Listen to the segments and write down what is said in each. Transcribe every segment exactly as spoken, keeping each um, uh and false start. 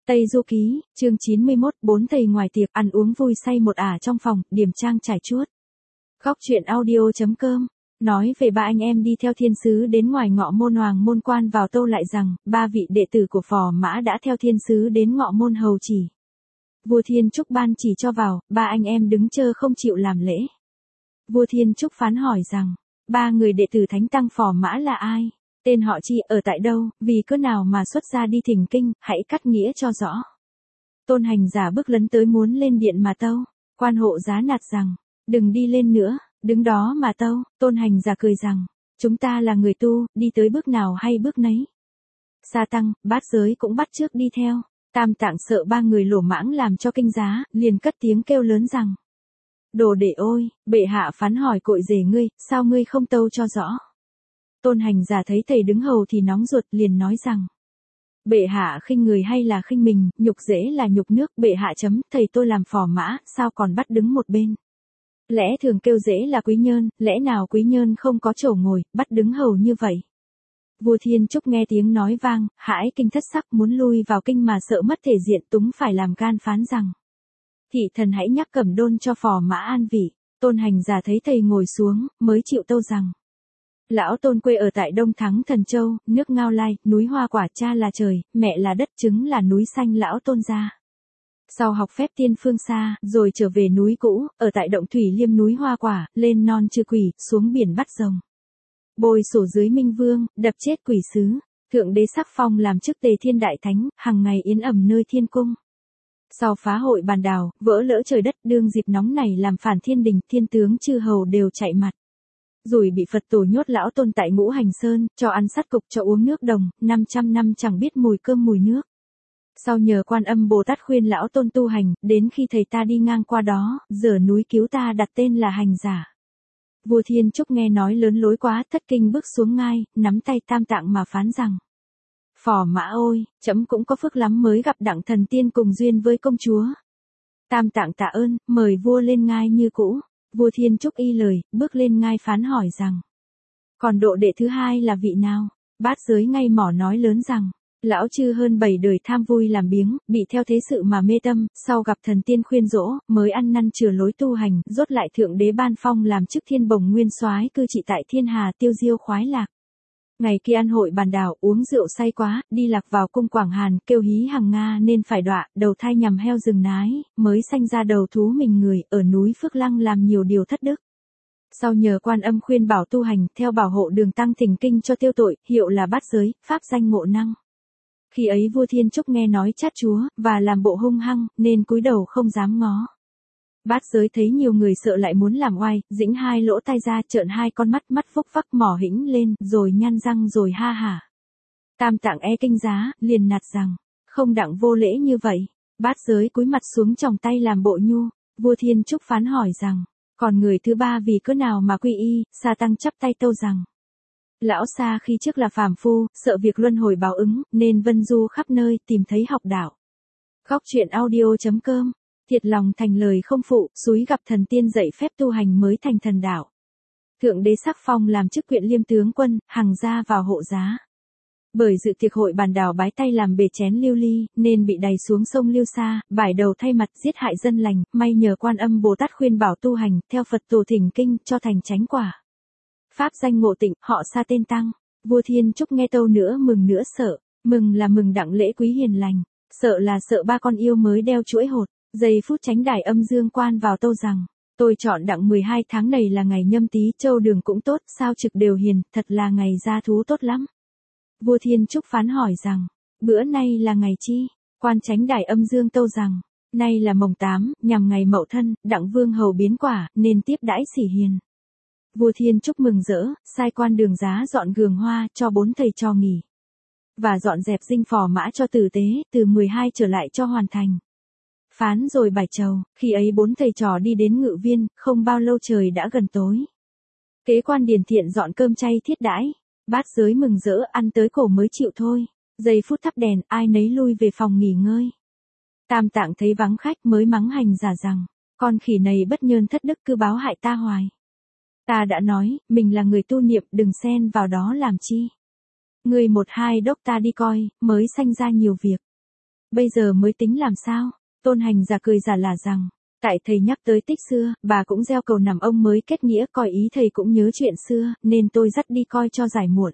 Tây Du Ký, chương chín mươi mốt, bốn thầy ngoài tiệc ăn uống vui say một ả trong phòng, điểm trang trải chuốt. Góc truyện audio.com nói về ba anh em đi theo thiên sứ đến ngoài ngọ môn hoàng môn quan vào tâu lại rằng, ba vị đệ tử của Phò Mã đã theo thiên sứ đến ngọ môn hầu chỉ. Vua Thiên Trúc ban chỉ cho vào, ba anh em đứng chơ không chịu làm lễ. Vua Thiên Trúc phán hỏi rằng, ba người đệ tử thánh tăng Phò Mã là ai? Tên họ chi, ở tại đâu, vì cớ nào mà xuất gia đi thỉnh kinh, hãy cắt nghĩa cho rõ. Tôn hành giả bước lấn tới muốn lên điện mà tâu. Quan hộ giá nạt rằng, đừng đi lên nữa, đứng đó mà tâu. Tôn hành giả cười rằng, chúng ta là người tu, đi tới bước nào hay bước nấy. Sa tăng, bát giới cũng bắt trước đi theo. Tam tạng sợ ba người lỗ mãng làm cho kinh giá, liền cất tiếng kêu lớn rằng, đồ đệ ôi, bệ hạ phán hỏi cội rể ngươi, sao ngươi không tâu cho rõ. Tôn hành giả thấy thầy đứng hầu thì nóng ruột, liền nói rằng, bệ hạ khinh người hay là khinh mình, nhục dễ là nhục nước, bệ hạ chấm, thầy tôi làm Phò Mã, sao còn bắt đứng một bên. Lẽ thường kêu dễ là quý nhơn, lẽ nào quý nhơn không có chỗ ngồi, bắt đứng hầu như vậy. Vua Thiên Trúc nghe tiếng nói vang, hãi kinh thất sắc, muốn lui vào kinh mà sợ mất thể diện, túng phải làm can phán rằng, thị thần hãy nhắc Cẩm Đôn cho Phò Mã an vị. Tôn hành giả thấy thầy ngồi xuống, mới chịu tâu rằng, lão Tôn quê ở tại Đông Thắng Thần Châu, nước Ngao Lai, núi Hoa Quả, cha là trời, mẹ là đất, trứng là núi xanh lão Tôn gia. Sau học phép tiên phương xa, rồi trở về núi cũ, ở tại động thủy liêm núi Hoa Quả, lên non trừ quỷ, xuống biển bắt rồng. Bồi sổ dưới Minh Vương, đập chết quỷ sứ. Thượng đế sắc phong làm chức Tề Thiên Đại Thánh, hằng ngày yến ẩm nơi thiên cung. Sau phá hội bàn đào, vỡ lỡ trời đất, đương dịp nóng này làm phản thiên đình, thiên tướng chư hầu đều chạy mặt. Rồi bị Phật tổ nhốt lão Tôn tại Ngũ Hành Sơn, cho ăn sắt cục, cho uống nước đồng, năm trăm năm chẳng biết mùi cơm mùi nước. Sau nhờ Quan Âm Bồ Tát khuyên lão Tôn tu hành, đến khi thầy ta đi ngang qua đó, giờ núi cứu ta đặt tên là Hành Giả. Vua Thiên Trúc nghe nói lớn lối quá, thất kinh bước xuống ngai, nắm tay Tam Tạng mà phán rằng, Phò Mã ôi, trẫm cũng có phước lắm mới gặp đặng thần tiên cùng duyên với công chúa. Tam Tạng tạ ơn, mời vua lên ngai như cũ. Vua Thiên Trúc y lời, bước lên ngai phán hỏi rằng, còn độ đệ thứ hai là vị nào? Bát giới ngay mỏ nói lớn rằng, lão chư hơn bảy đời tham vui làm biếng, bị theo thế sự mà mê tâm, sau gặp thần tiên khuyên dỗ, mới ăn năn chừa lối tu hành, rốt lại thượng đế ban phong làm chức thiên bồng nguyên soái cư trị tại thiên hà tiêu diêu khoái lạc. Ngày kia ăn hội bàn đảo, uống rượu say quá, đi lạc vào cung Quảng Hàn, kêu hí hằng nga nên phải đọa, đầu thai nhằm heo rừng nái, mới sanh ra đầu thú mình người, ở núi Phước Lăng làm nhiều điều thất đức. Sau nhờ Quan Âm khuyên bảo tu hành, theo bảo hộ đường tăng thỉnh kinh cho tiêu tội, hiệu là bát giới, pháp danh ngộ năng. Khi ấy vua Thiên Trúc nghe nói chát chúa, và làm bộ hung hăng, nên cúi đầu không dám ngó. Bát giới thấy nhiều người sợ lại muốn làm oai, dĩnh hai lỗ tai ra, trợn hai con mắt, mắt phúc vắc mỏ hĩnh lên, rồi nhăn răng rồi ha hả. Tam Tạng e kinh giá, liền nạt rằng, không đặng vô lễ như vậy. Bát giới cúi mặt xuống tròng tay làm bộ nhu. Vua Thiên Trúc phán hỏi rằng, còn người thứ ba vì cớ nào mà quy y? Sa tăng chắp tay tâu rằng, lão Sa khi trước là phàm phu, sợ việc luân hồi báo ứng, nên vân du khắp nơi, tìm thấy học đạo. Góc truyện audio.com thiệt lòng thành lời không phụ, xúi gặp thần tiên dạy phép tu hành mới thành thần đạo. Thượng đế sắc phong làm chức huyện liêm tướng quân, hằng gia vào hộ giá. Bởi dự tiệc hội bàn đảo bái tay làm bề chén lưu ly, nên bị đày xuống sông Liêu Sa, bải đầu thay mặt giết hại dân lành, may nhờ Quan Âm Bồ Tát khuyên bảo tu hành, theo Phật tổ thỉnh kinh, cho thành chánh quả. Pháp danh Ngộ Tịnh, họ Sa tên Tăng. Vua Thiên Trúc nghe tâu nữa mừng nữa sợ, mừng là mừng đặng lễ quý hiền lành, sợ là sợ ba con yêu mới đeo chuỗi hột. Giây phút chánh đài âm dương quan vào tâu rằng, tôi chọn đặng mười hai tháng này là ngày nhâm tý, châu đường cũng tốt, sao trực đều hiền, thật là ngày gia thú tốt lắm. Vua Thiên Trúc phán hỏi rằng, bữa nay là ngày chi? Quan chánh đài âm dương tâu rằng, nay là mồng tám, nhằm ngày Mậu Thân, đặng vương hầu biến quả, nên tiếp đãi sỉ hiền. Vua Thiên Trúc mừng rỡ, sai quan đường giá dọn gường hoa, cho bốn thầy trò nghỉ. Và dọn dẹp dinh Phò Mã cho tử tế, từ mười hai trở lại cho hoàn thành. Phán rồi bài trầu, khi ấy bốn thầy trò đi đến ngự viên, không bao lâu trời đã gần tối. Kế quan điền thiện dọn cơm chay thiết đãi, bát giới mừng rỡ ăn tới cổ mới chịu thôi. Giây phút thắp đèn, ai nấy lui về phòng nghỉ ngơi. Tam Tạng thấy vắng khách mới mắng Hành Giả rằng, con khỉ này bất nhơn thất đức cứ báo hại ta hoài. Ta đã nói, mình là người tu niệm, đừng xen vào đó làm chi. Người một hai đốc ta đi coi, mới sanh ra nhiều việc. Bây giờ mới tính làm sao? Tôn Hành giả cười giả là rằng, tại thầy nhắc tới tích xưa, bà cũng gieo cầu nằm ông mới kết nghĩa, coi ý thầy cũng nhớ chuyện xưa, nên tôi dắt đi coi cho giải muộn.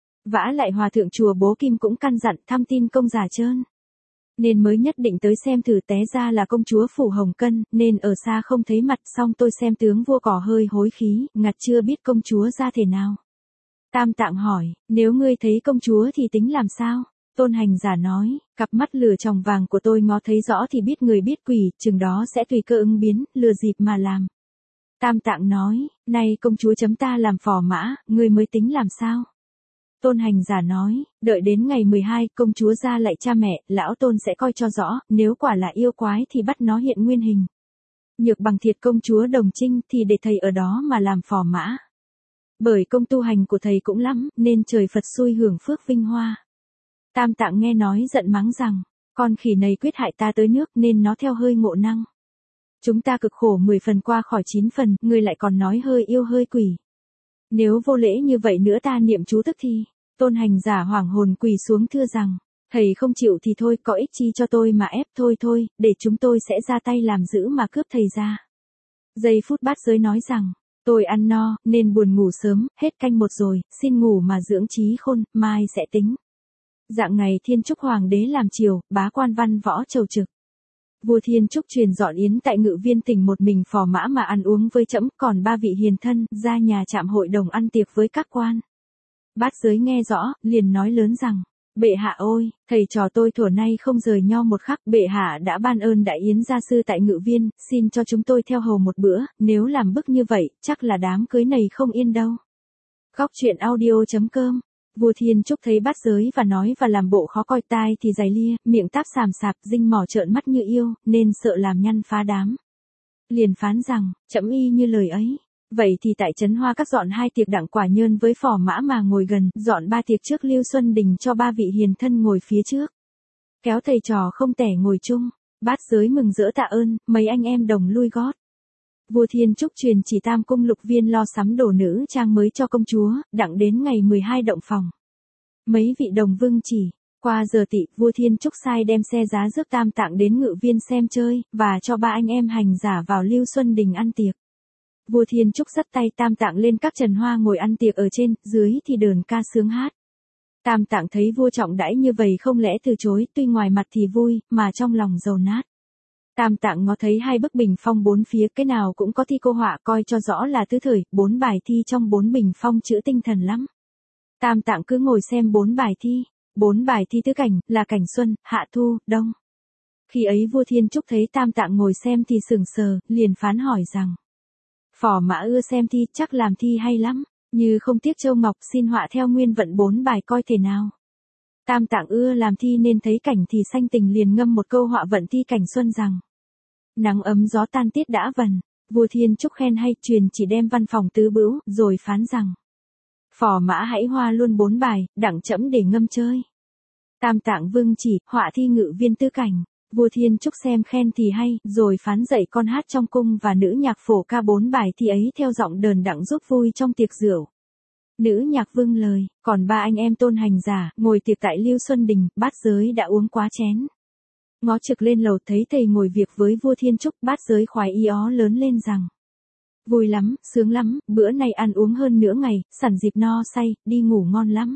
Vả lại hòa thượng chùa Bố Kim cũng căn dặn thăm tin công giả trơn. Nên mới nhất định tới xem thử, té ra là công chúa phủ Hồng Cân, nên ở xa không thấy mặt, xong tôi xem tướng vua cỏ hơi hối khí, ngặt chưa biết công chúa ra thể nào. Tam Tạng hỏi, nếu ngươi thấy công chúa thì tính làm sao? Tôn Hành giả nói, cặp mắt lửa tròng vàng của tôi ngó thấy rõ thì biết người biết quỷ, chừng đó sẽ tùy cơ ứng biến, lừa dịp mà làm. Tam Tạng nói, nay công chúa chấm ta làm phò mã, ngươi mới tính làm sao? Tôn Hành giả nói, đợi đến ngày mười hai, công chúa ra lại cha mẹ, lão Tôn sẽ coi cho rõ, nếu quả là yêu quái thì bắt nó hiện nguyên hình. Nhược bằng thiệt công chúa đồng trinh thì để thầy ở đó mà làm phò mã. Bởi công tu hành của thầy cũng lắm, nên trời Phật xui hưởng phước vinh hoa. Tam Tạng nghe nói giận mắng rằng, con khỉ này quyết hại ta tới nước nên nó theo hơi ngộ năng. Chúng ta cực khổ mười phần qua khỏi chín phần, ngươi lại còn nói hơi yêu hơi quỷ. Nếu vô lễ như vậy nữa ta niệm chú tức thì. Tôn Hành giả hoảng hồn quỳ xuống thưa rằng, thầy không chịu thì thôi, có ích chi cho tôi mà ép, thôi thôi, để chúng tôi sẽ ra tay làm dữ mà cướp thầy ra. Giây phút Bát Giới nói rằng, tôi ăn no, nên buồn ngủ sớm, hết canh một rồi, xin ngủ mà dưỡng trí khôn, mai sẽ tính. Dạng ngày Thiên Trúc Hoàng đế làm triều, bá quan văn võ chầu trực. Vua Thiên Trúc truyền dọn yến tại Ngự Viên Tỉnh một mình phò mã mà ăn uống với trẫm, còn ba vị hiền thân ra nhà trạm hội đồng ăn tiệc với các quan. Bát Giới nghe rõ, liền nói lớn rằng, bệ hạ ôi, thầy trò tôi thuở nay không rời nho một khắc, bệ hạ đã ban ơn đại yến gia sư tại Ngự Viên, xin cho chúng tôi theo hầu một bữa, nếu làm bức như vậy, chắc là đám cưới này không yên đâu. Góc truyện audio chấm com. Vua Thiên Trúc thấy Bát Giới và nói và làm bộ khó coi, tai thì dày lia, miệng táp sàm sạp, dinh mỏ trợn mắt như yêu, nên sợ làm nhăn phá đám. Liền phán rằng, trẫm y như lời ấy. Vậy thì tại trấn Hoa các dọn hai tiệc đặng quả nhơn với phò mã mà ngồi gần, dọn ba tiệc trước Lưu Xuân Đình cho ba vị hiền thân ngồi phía trước. Kéo thầy trò không tẻ ngồi chung, Bát Giới mừng rỡ tạ ơn, mấy anh em đồng lui gót. Vua Thiên Trúc truyền chỉ Tam Cung Lục Viên lo sắm đồ nữ trang mới cho công chúa, đặng đến ngày mười hai động phòng. Mấy vị đồng vương chỉ, qua giờ tỵ, vua Thiên Trúc sai đem xe giá rước Tam Tạng đến Ngự Viên xem chơi, và cho ba anh em hành giả vào Lưu Xuân Đình ăn tiệc. Vua Thiên Trúc dắt tay Tam Tạng lên các trần hoa ngồi ăn tiệc ở trên, dưới thì đờn ca sướng hát. Tam Tạng thấy vua trọng đãi như vậy không lẽ từ chối, tuy ngoài mặt thì vui, mà trong lòng dầu nát. Tam Tạng ngó thấy hai bức bình phong bốn phía, cái nào cũng có thi cô họa, coi cho rõ là tứ thời, bốn bài thi trong bốn bình phong chữ tinh thần lắm. Tam Tạng cứ ngồi xem bốn bài thi, bốn bài thi tứ cảnh, là cảnh xuân, hạ thu, đông. Khi ấy vua Thiên Trúc thấy Tam Tạng ngồi xem thì sững sờ, liền phán hỏi rằng, phò mã ưa xem thi, chắc làm thi hay lắm, như không tiếc châu ngọc, xin họa theo nguyên vận bốn bài coi thể nào. Tam Tạng ưa làm thi nên thấy cảnh thì sanh tình, liền ngâm một câu họa vận thi cảnh xuân rằng, nắng ấm gió tan tiết đã vần. Vua Thiên Trúc khen hay, truyền chỉ đem văn phòng tứ bữu, rồi phán rằng, phò mã hãy hoa luôn bốn bài, đặng trẫm để ngâm chơi. Tam Tạng vương chỉ, họa thi Ngự Viên tứ cảnh. Vua Thiên Trúc xem khen thì hay, rồi phán dạy con hát trong cung và nữ nhạc phổ ca bốn bài thi ấy theo giọng đờn đặng giúp vui trong tiệc rượu. Nữ nhạc vâng lời, còn ba anh em Tôn Hành giả, ngồi tiệc tại Lưu Xuân Đình, Bát Giới đã uống quá chén. Ngó trực lên lầu thấy thầy ngồi việc với vua Thiên Trúc, Bát Giới khoái ý ó lớn lên rằng, vui lắm, sướng lắm, bữa nay ăn uống hơn nửa ngày, sẵn dịp no say, đi ngủ ngon lắm.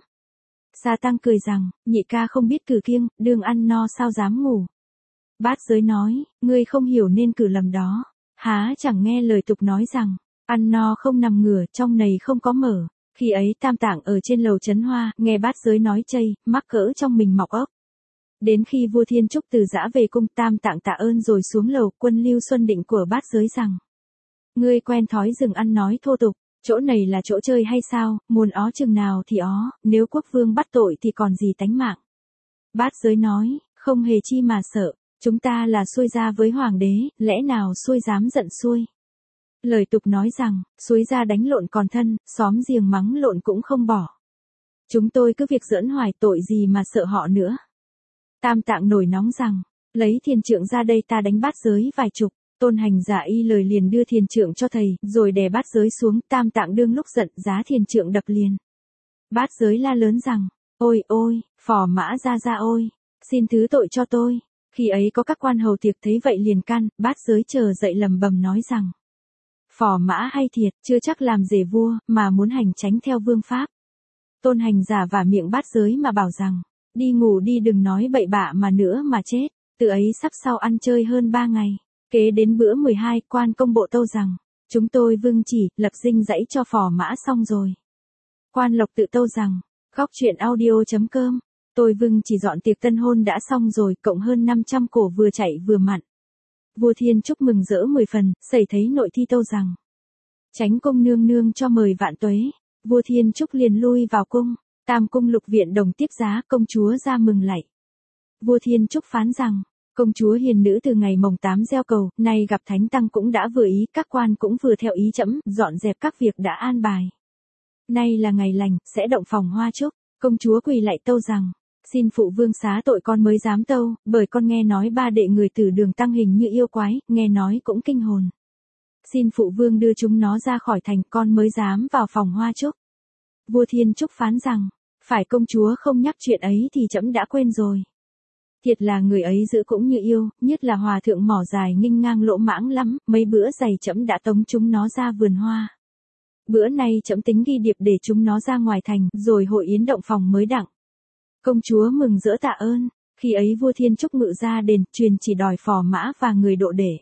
Sa Tăng cười rằng, nhị ca không biết cử kiêng, đương ăn no sao dám ngủ. Bát Giới nói, ngươi không hiểu nên cử lầm đó, há chẳng nghe lời tục nói rằng, ăn no không nằm ngửa, trong này không có mở. Khi ấy Tam Tạng ở trên lầu trấn Hoa, nghe Bát Giới nói chây, mắc cỡ trong mình mọc ốc. Đến khi vua Thiên Trúc từ giã về cung, Tam Tạng tạ ơn rồi xuống lầu. Quân Lưu Xuân Định của Bát Giới rằng, ngươi quen thói dừng ăn nói thô tục, chỗ này là chỗ chơi hay sao, muốn ó chừng nào thì ó, nếu quốc vương bắt tội thì còn gì tánh mạng. Bát Giới nói, không hề chi mà sợ, chúng ta là xuôi ra với hoàng đế, lẽ nào xuôi dám giận xuôi. Lời tục nói rằng, xuôi ra đánh lộn còn thân, xóm giềng mắng lộn cũng không bỏ. Chúng tôi cứ việc giỡn hoài, tội gì mà sợ họ nữa. Tam Tạng nổi nóng rằng, lấy thiền trượng ra đây ta đánh Bát Giới vài chục. Tôn Hành giả y lời liền đưa thiền trượng cho thầy, rồi đè Bát Giới xuống. Tam Tạng đương lúc giận, giá thiền trượng đập liền. Bát Giới la lớn rằng, ôi ôi, phò mã ra ra ôi, Xin thứ tội cho tôi. Khi ấy có các quan hầu tiệc thấy vậy liền can, Bát Giới chờ dậy lầm bầm nói rằng. Phò Mã hay thiệt, chưa chắc làm rể vua, mà muốn hành tránh theo vương pháp. Tôn Hành giả vả miệng Bát Giới mà bảo rằng, đi ngủ đi đừng nói bậy bạ mà nữa mà chết. Từ ấy sắp sau ăn chơi hơn ba ngày. Kế đến bữa mười hai, quan công bộ tâu rằng, chúng tôi vương chỉ, lập dinh dãy cho Phò Mã xong rồi. Quan Lộc tự tâu rằng, góc truyện audio.com, tôi vương chỉ dọn tiệc tân hôn đã xong rồi, cộng hơn năm trăm cổ vừa chạy vừa mặn. Vua Thiên Trúc mừng rỡ mười phần, xảy thấy nội thi tâu rằng, Chánh công nương nương cho mời vạn tuế. Vua Thiên Trúc liền lui vào cung, Tam cung lục viện đồng tiếp giá, công chúa ra mừng lạy. Vua Thiên Trúc phán rằng, công chúa hiền nữ từ ngày mồng tám gieo cầu, nay gặp thánh tăng cũng đã vừa ý, các quan cũng vừa theo ý trẫm, dọn dẹp các việc đã an bài. Nay là ngày lành, sẽ động phòng hoa trúc. Công chúa quỳ lạy tâu rằng, xin phụ vương xá tội con mới dám tâu, bởi con nghe nói ba đệ người Tử Đường tăng hình như yêu quái, nghe nói cũng kinh hồn. Xin phụ vương đưa chúng nó ra khỏi thành, con mới dám vào phòng hoa trúc. Vua Thiên Trúc phán rằng, phải công chúa không nhắc chuyện ấy thì trẫm đã quên rồi. Thiệt là người ấy giữ cũng như yêu, nhất là hòa thượng mỏ dài nghinh ngang lỗ mãng lắm, mấy bữa giày trẫm đã tống chúng nó ra vườn hoa. Bữa nay trẫm tính ghi điệp để chúng nó ra ngoài thành, rồi hội yến động phòng mới đặng. Công chúa mừng rỡ tạ ơn, khi ấy vua Thiên Trúc ngự ra đền, truyền chỉ đòi Phò Mã và người độ để.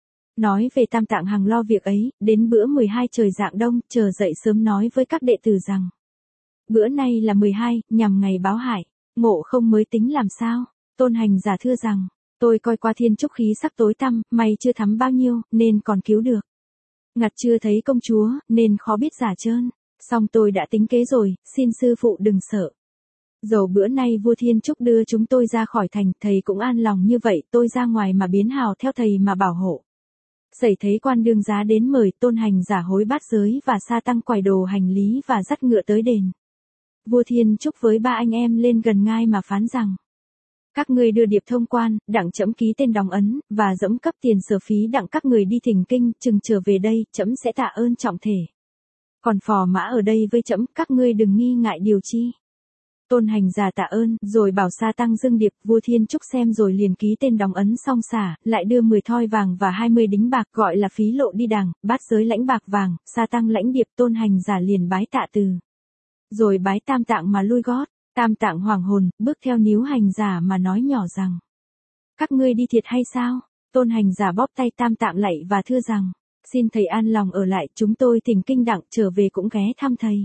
Nói về Tam Tạng Hằng lo việc ấy, đến bữa mười hai trời rạng đông, chờ dậy sớm nói với các đệ tử rằng. Bữa nay là mười hai, nhằm ngày báo hại, ngộ không mới tính làm sao. Tôn Hành giả thưa rằng, tôi coi qua Thiên Trúc khí sắc tối tăm, mày chưa thắm bao nhiêu, nên còn cứu được. Ngặt chưa thấy công chúa, nên khó biết giả trơn. Xong tôi đã tính kế rồi, xin sư phụ đừng sợ. Dầu bữa nay vua Thiên Trúc đưa chúng tôi ra khỏi thành, thầy cũng an lòng như vậy, tôi ra ngoài mà biến hào theo thầy mà bảo hộ. Xảy thấy quan đương giá đến mời, Tôn Hành giả hối Bát Giới và sa tăng quải đồ hành lý và dắt ngựa tới đền. Vua Thiên Trúc với ba anh em lên gần ngai mà phán rằng. Các ngươi đưa điệp thông quan, đặng trẫm ký tên đóng ấn, và dẫm cấp tiền sở phí đặng các người đi thỉnh kinh, chừng trở về đây, trẫm sẽ tạ ơn trọng thể. Còn Phò Mã ở đây với trẫm, các ngươi đừng nghi ngại điều chi. Tôn Hành giả tạ ơn, rồi bảo sa tăng dâng điệp, vua Thiên Trúc xem rồi liền ký tên đóng ấn xong xả, lại đưa mười thoi vàng và hai mươi đính bạc, gọi là phí lộ đi đàng, Bát Giới lãnh bạc vàng, sa tăng lãnh điệp, Tôn Hành giả liền bái tạ từ. Rồi bái Tam Tạng mà lui gót. Tam Tạng hoàng hồn, bước theo níu Hành giả mà nói nhỏ rằng. Các ngươi đi thiệt hay sao? Tôn Hành giả bóp tay Tam Tạng lạy và thưa rằng. Xin thầy an lòng ở lại, chúng tôi thỉnh kinh đặng trở về cũng ghé thăm thầy.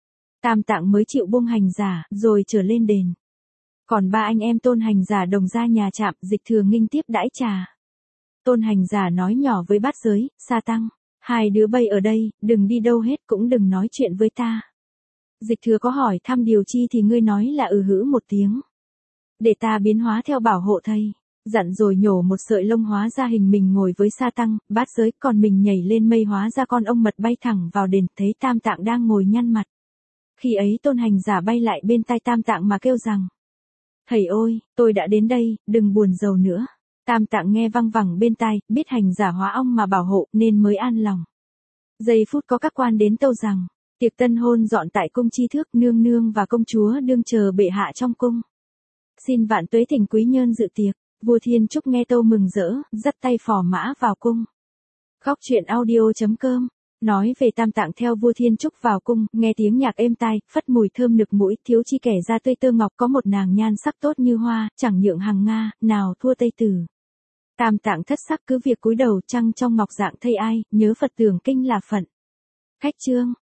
Tam Tạng mới chịu buông Hành giả, rồi trở lên đền. Còn ba anh em Tôn Hành giả đồng ra nhà trạm, Dịch Thừa nghinh tiếp đãi trà. Tôn Hành giả nói nhỏ với Bát Giới, sa tăng. Hai đứa bay ở đây, đừng đi đâu hết cũng đừng nói chuyện với ta. Dịch Thừa có hỏi thăm điều chi thì ngươi nói là ừ hữ một tiếng. Để ta biến hóa theo bảo hộ thầy. Dặn rồi nhổ một sợi lông hóa ra hình mình ngồi với sa tăng, Bát Giới, còn mình nhảy lên mây hóa ra con ong mật bay thẳng vào đền, thấy Tam Tạng đang ngồi nhăn mặt. Khi ấy Tôn Hành giả bay lại bên tai Tam Tạng mà kêu rằng. Thầy ơi, tôi đã đến đây, đừng buồn rầu nữa. Tam Tạng nghe văng vẳng bên tai, biết Hành giả hóa ong mà bảo hộ, nên mới an lòng. Giây phút có các quan đến tâu rằng. Tiệc tân hôn dọn tại cung Chi Thước, nương nương và công chúa đương chờ bệ hạ trong cung. Xin vạn tuế thỉnh quý nhân dự tiệc. Vua Thiên Trúc nghe tâu mừng rỡ, dắt tay Phò Mã vào cung. Góc truyện audio.com, nói về Tam Tạng theo vua Thiên Trúc vào cung, nghe tiếng nhạc êm tai, phất mùi thơm nực mũi, thiếu chi kẻ da tươi tơ ngọc, có một nàng nhan sắc tốt như hoa, chẳng nhượng hàng Nga, nào thua Tây Tử. Tam Tạng thất sắc cứ việc cúi đầu, trăng trong ngọc dạng thây ai, nhớ Phật tưởng kinh là phận. Khách chương.